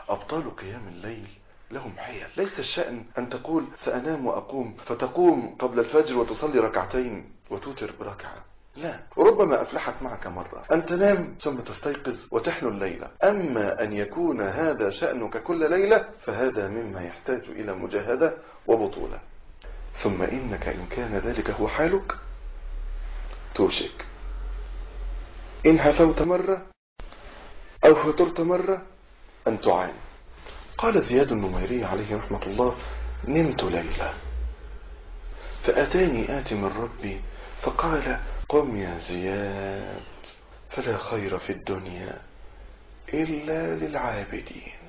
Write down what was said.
أبطال قيام الليل لهم حيل. ليس الشأن أن تقول سأنام وأقوم، فتقوم قبل الفجر وتصلي ركعتين وتوتر بركعة، لا، ربما أفلحت معك مرة أن تنام ثم تستيقظ وتحلو الليلة. أما أن يكون هذا شأنك كل ليلة فهذا مما يحتاج إلى مجاهدة وبطولة. ثم إنك إن كان ذلك هو حالك توشك إن هفوت مرة أو فطرت مرة أن تعاني. قال زياد النميري عليه رحمة الله: نمت ليلة فأتاني آت من ربي فقال: قم يا زياد فلا خير في الدنيا إلا للعابدين.